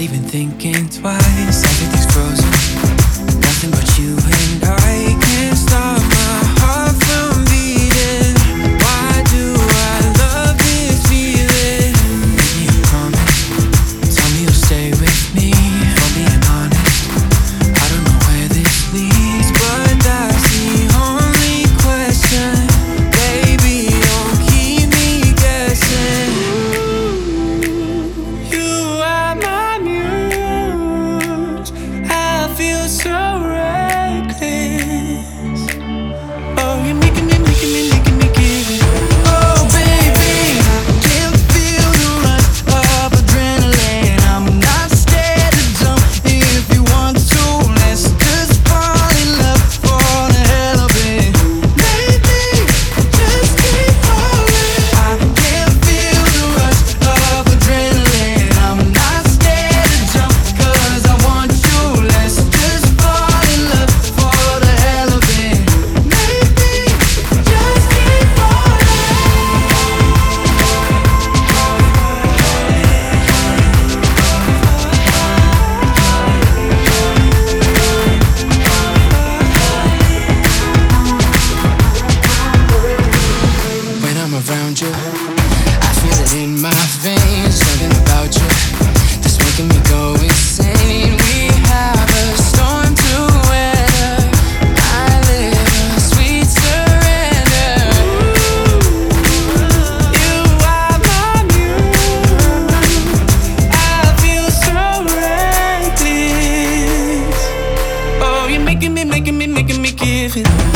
even thinking twice. Everything's frozen, nothing but you and I. Can't stop my heart from beating. Why do I love this feeling? Give me a promise, tell me you'll stay with me. If I'm being honest, I don't know where this leads, but that's the only question. Baby, don't keep me guessing. You are my muse. I feel so reckless. Oh, you're making me give it. Oh, baby, I can feel the rush of adrenaline. I'm not scared to jump if you want to. Let's just fall in love for the hell of it. Baby, just keep falling. I can feel the rush of adrenaline. I'm not scared to jump 'cause I want you. Let's just fall in love for the hell of it. Baby, just keep falling. When I'm around you, I feel it in my veins. Something about you that's making me go insane. We have a storm to weather. I live a sweet surrender. You are my muse. I feel so reckless. Oh, you're making me give it.